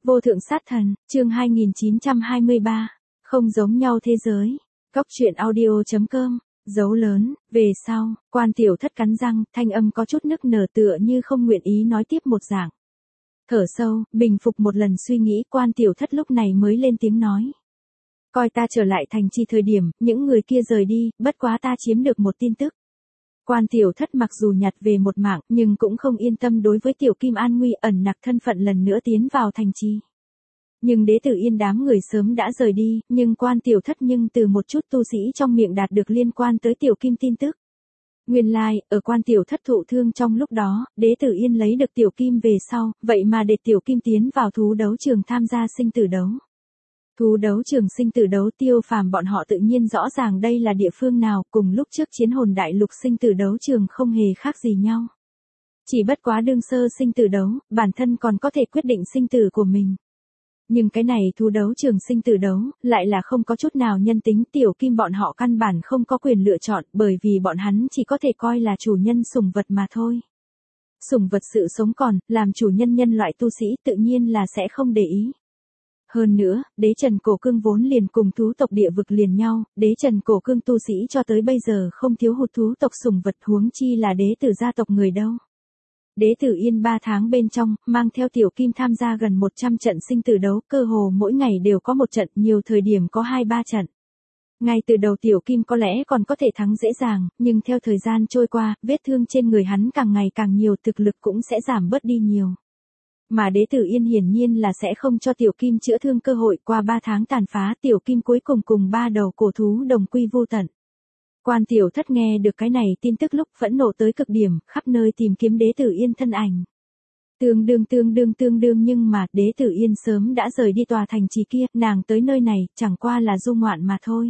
Vô thượng sát thần, chương 2923, không giống nhau thế giới. Góc truyện audio.com, dấu lớn, về sau, Quan Tiểu Thất cắn răng, thanh âm có chút nức nở tựa như không nguyện ý nói tiếp một dạng. Thở sâu, bình phục một lần suy nghĩ, Quan Tiểu Thất lúc này mới lên tiếng nói. Coi ta trở lại thành trì thời điểm, những người kia rời đi, bất quá ta chiếm được một tin tức. Quan Tiểu Thất mặc dù nhặt về một mạng, nhưng cũng không yên tâm đối với Tiểu Kim an nguy ẩn nặc thân phận lần nữa tiến vào thành trì. Nhưng Đế Tử Yên đám người sớm đã rời đi, nhưng Quan Tiểu Thất nhưng từ một chút tu sĩ trong miệng đạt được liên quan tới Tiểu Kim tin tức. Nguyên lai, ở Quan Tiểu Thất thụ thương trong lúc đó, Đế Tử Yên lấy được Tiểu Kim về sau, vậy mà để Tiểu Kim tiến vào thú đấu trường tham gia sinh tử đấu. Thú đấu trường sinh tử đấu, Tiêu Phàm bọn họ tự nhiên rõ ràng đây là địa phương nào, cùng lúc trước Chiến Hồn Đại Lục sinh tử đấu trường không hề khác gì nhau. Chỉ bất quá đương sơ sinh tử đấu, bản thân còn có thể quyết định sinh tử của mình. Nhưng cái này thú đấu trường sinh tử đấu, lại là không có chút nào nhân tính, Tiểu Kim bọn họ căn bản không có quyền lựa chọn, bởi vì bọn hắn chỉ có thể coi là chủ nhân sủng vật mà thôi. Sủng vật sự sống còn, làm chủ nhân nhân loại tu sĩ tự nhiên là sẽ không để ý. Hơn nữa, Đế Trần Cổ Cương vốn liền cùng thú tộc địa vực liền nhau, Đế Trần Cổ Cương tu sĩ cho tới bây giờ không thiếu hụt thú tộc sủng vật, huống chi là đế tử gia tộc người đâu. Đế Tử Yên 3 tháng bên trong, mang theo Tiểu Kim tham gia gần 100 trận sinh tử đấu, cơ hồ mỗi ngày đều có một trận, nhiều thời điểm có 2-3 trận. Ngay từ đầu Tiểu Kim có lẽ còn có thể thắng dễ dàng, nhưng theo thời gian trôi qua, vết thương trên người hắn càng ngày càng nhiều, thực lực cũng sẽ giảm bớt đi nhiều. Mà Đế Tử Yên hiển nhiên là sẽ không cho Tiểu Kim chữa thương cơ hội, qua 3 tháng tàn phá, Tiểu Kim cuối cùng 3 đầu cổ thú đồng quy vu tận. Quan Tiểu Thất nghe được cái này tin tức lúc phẫn nộ tới cực điểm, khắp nơi tìm kiếm Đế Tử Yên thân ảnh. Tương đương nhưng mà Đế Tử Yên sớm đã rời đi tòa thành trì kia, nàng tới nơi này chẳng qua là du ngoạn mà thôi.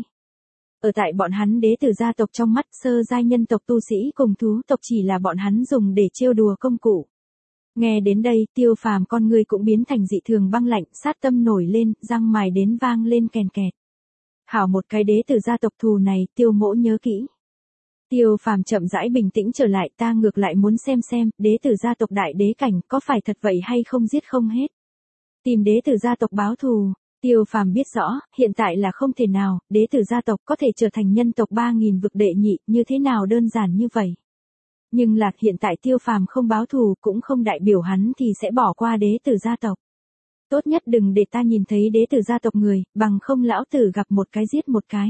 Ở tại bọn hắn đế tử gia tộc trong mắt, sơ giai nhân tộc tu sĩ cùng thú tộc chỉ là bọn hắn dùng để trêu đùa công cụ. Nghe đến đây, Tiêu Phàm con người cũng biến thành dị thường băng lạnh, sát tâm nổi lên, răng mài đến vang lên kèn kẹt. Hảo một cái đế tử gia tộc thù này, Tiêu mỗ nhớ kỹ. Tiêu Phàm chậm rãi bình tĩnh trở lại, ta ngược lại muốn xem, đế tử gia tộc đại đế cảnh có phải thật vậy hay không, giết không hết. Tìm đế tử gia tộc báo thù. Tiêu Phàm biết rõ, hiện tại là không thể nào, đế tử gia tộc có thể trở thành nhân tộc 3000 vực đệ nhị, như thế nào đơn giản như vậy. Nhưng là hiện tại Tiêu Phàm không báo thù cũng không đại biểu hắn thì sẽ bỏ qua đế tử gia tộc. Tốt nhất đừng để ta nhìn thấy đế tử gia tộc người, bằng không lão tử gặp một cái giết một cái.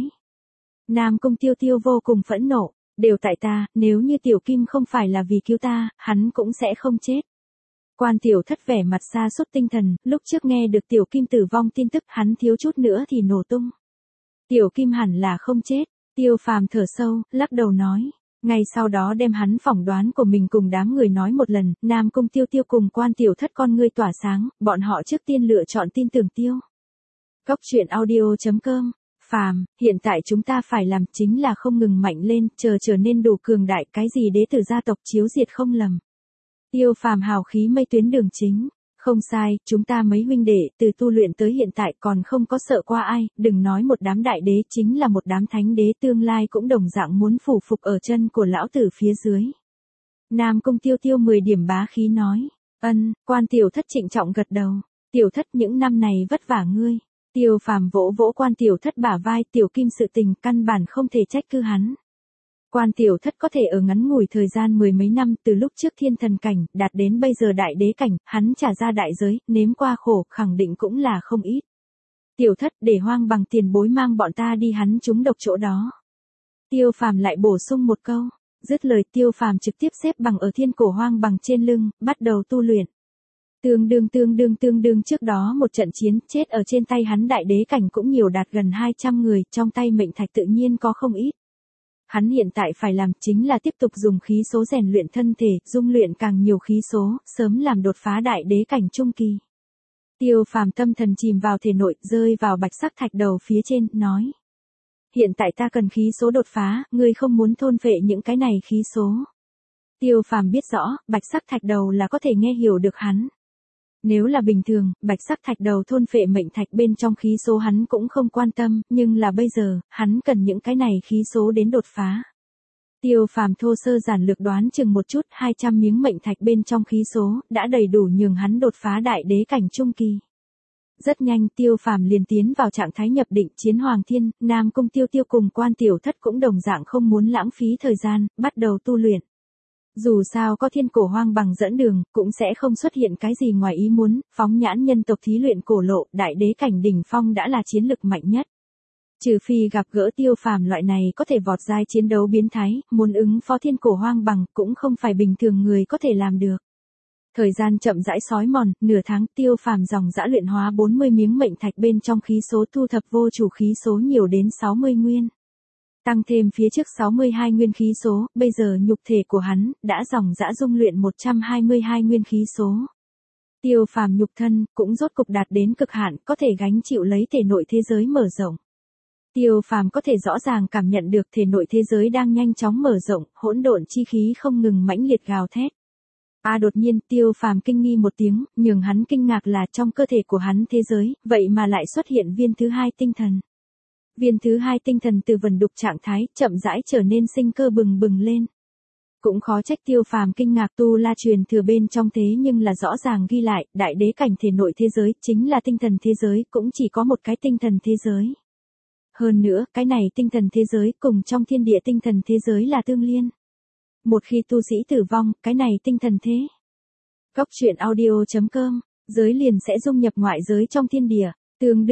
Nam Cung Tiêu vô cùng phẫn nộ, đều tại ta, nếu như Tiểu Kim không phải là vì cứu ta, hắn cũng sẽ không chết. Quan Tiểu Thất vẻ mặt sa sút tinh thần, lúc trước nghe được Tiểu Kim tử vong tin tức, hắn thiếu chút nữa thì nổ tung. Tiểu Kim hẳn là không chết, Tiêu Phàm thở sâu, lắc đầu nói. Ngay sau đó đem hắn phỏng đoán của mình cùng đám người nói một lần, Nam Cung Tiêu cùng Quan Tiểu Thất con ngươi tỏa sáng, bọn họ trước tiên lựa chọn tin tưởng Tiêu. Góc truyện audio.com, Phàm, hiện tại chúng ta phải làm chính là không ngừng mạnh lên, trở nên đủ cường đại, cái gì đế tử gia tộc chiếu diệt không lầm. Tiêu Phàm hào khí mây tuyến đường chính, không sai, chúng ta mấy huynh đệ, từ tu luyện tới hiện tại còn không có sợ qua ai, đừng nói một đám đại đế, chính là một đám thánh đế tương lai cũng đồng dạng muốn phủ phục ở chân của lão tử phía dưới. Nam Cung Tiêu 10 điểm bá khí nói, Quan Tiểu Thất trịnh trọng gật đầu, Tiểu Thất những năm này vất vả ngươi. Tiêu Phàm vỗ Quan Tiểu Thất bả vai, Tiểu Kim sự tình căn bản không thể trách cứ hắn. Quan Tiểu Thất có thể ở ngắn ngủi thời gian 10 mấy năm, từ lúc trước thiên thần cảnh, đạt đến bây giờ đại đế cảnh, hắn trả ra đại giới, nếm qua khổ, khẳng định cũng là không ít. Tiểu Thất, để Hoang Bằng tiền bối mang bọn ta đi hắn trúng độc chỗ đó. Tiêu Phàm lại bổ sung một câu, dứt lời Tiêu Phàm trực tiếp xếp bằng ở thiên cổ Hoang Bằng trên lưng, bắt đầu tu luyện. Tương đương trước đó một trận chiến, chết ở trên tay hắn đại đế cảnh cũng nhiều, đạt gần 200 người, trong tay mệnh thạch tự nhiên có không ít. Hắn hiện tại phải làm chính là tiếp tục dùng khí số rèn luyện thân thể, dung luyện càng nhiều khí số, sớm làm đột phá đại đế cảnh trung kỳ. Tiêu Phàm tâm thần chìm vào thể nội, rơi vào bạch sắc thạch đầu phía trên, nói. Hiện tại ta cần khí số đột phá, ngươi không muốn thôn phệ những cái này khí số. Tiêu Phàm biết rõ, bạch sắc thạch đầu là có thể nghe hiểu được hắn. Nếu là bình thường, bạch sắc thạch đầu thôn phệ mệnh thạch bên trong khí số hắn cũng không quan tâm, nhưng là bây giờ, hắn cần những cái này khí số đến đột phá. Tiêu Phàm thô sơ giản lược đoán chừng một chút, 200 miếng mệnh thạch bên trong khí số, đã đầy đủ nhường hắn đột phá đại đế cảnh trung kỳ. Rất nhanh Tiêu Phàm liền tiến vào trạng thái nhập định chiến Hoàng Thiên, Nam Cung Tiêu Tiêu cùng Quan Tiểu Thất cũng đồng dạng không muốn lãng phí thời gian, bắt đầu tu luyện. Dù sao có Thiên Cổ Hoang bằng dẫn đường, cũng sẽ không xuất hiện cái gì ngoài ý muốn, phóng nhãn nhân tộc thí luyện cổ lộ, đại đế cảnh đỉnh phong đã là chiến lực mạnh nhất. Trừ phi gặp gỡ Tiêu Phàm loại này có thể vọt giai chiến đấu biến thái, muốn ứng phó Thiên Cổ Hoang bằng cũng không phải bình thường người có thể làm được. Thời gian chậm rãi xói mòn, nửa tháng Tiêu Phàm dòng dã luyện hóa 40 miếng mệnh thạch bên trong khí số thu thập vô chủ khí số nhiều đến 60 nguyên. Tăng thêm phía trước 62 nguyên khí số, bây giờ nhục thể của hắn đã dòng dã dung luyện 122 nguyên khí số. Tiêu Phàm nhục thân cũng rốt cục đạt đến cực hạn, có thể gánh chịu lấy thể nội thế giới mở rộng. Tiêu Phàm có thể rõ ràng cảm nhận được thể nội thế giới đang nhanh chóng mở rộng, hỗn độn chi khí không ngừng mãnh liệt gào thét. Đột nhiên Tiêu Phàm kinh nghi một tiếng, nhường hắn kinh ngạc là trong cơ thể của hắn thế giới, vậy mà lại xuất hiện viên thứ hai tinh thần. Viên thứ hai tinh thần từ vần đục trạng thái, chậm rãi trở nên sinh cơ bừng bừng lên. Cũng khó trách Tiêu Phàm kinh ngạc, tu la truyền thừa bên trong thế nhưng là rõ ràng ghi lại, đại đế cảnh thể nội thế giới chính là tinh thần thế giới, cũng chỉ có một cái tinh thần thế giới. Hơn nữa, cái này tinh thần thế giới cùng trong thiên địa tinh thần thế giới là tương liên. Một khi tu sĩ tử vong, cái này tinh thần thế. Góc truyện audio.com, giới liền sẽ dung nhập ngoại giới trong thiên địa, tương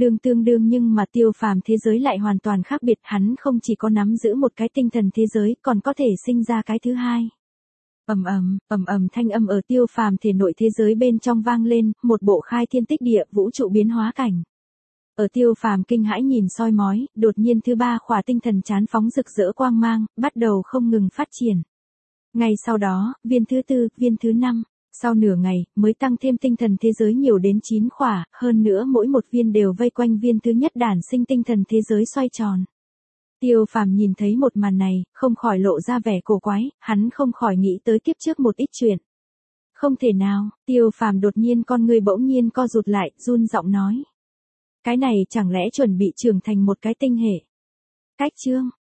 đương nhưng mà Tiêu Phàm thế giới lại hoàn toàn khác biệt, hắn không chỉ có nắm giữ một cái tinh thần thế giới, còn có thể sinh ra cái thứ hai. Ầm ầm thanh âm ở Tiêu Phàm thể nội thế giới bên trong vang lên, một bộ khai thiên tích địa, vũ trụ biến hóa cảnh. Ở Tiêu Phàm kinh hãi nhìn soi mói, đột nhiên thứ ba khỏa tinh thần chán phóng rực rỡ quang mang, bắt đầu không ngừng phát triển. Ngay sau đó, viên thứ tư, viên thứ năm, sau nửa ngày, mới tăng thêm tinh thần thế giới nhiều đến 9 khỏa, hơn nữa mỗi một viên đều vây quanh viên thứ nhất đản sinh tinh thần thế giới xoay tròn. Tiêu Phàm nhìn thấy một màn này, không khỏi lộ ra vẻ cổ quái, hắn không khỏi nghĩ tới kiếp trước một ít chuyện. Không thể nào, Tiêu Phàm đột nhiên con người bỗng nhiên co rụt lại, run giọng nói. Cái này chẳng lẽ chuẩn bị trưởng thành một cái tinh hệ? Cách chương,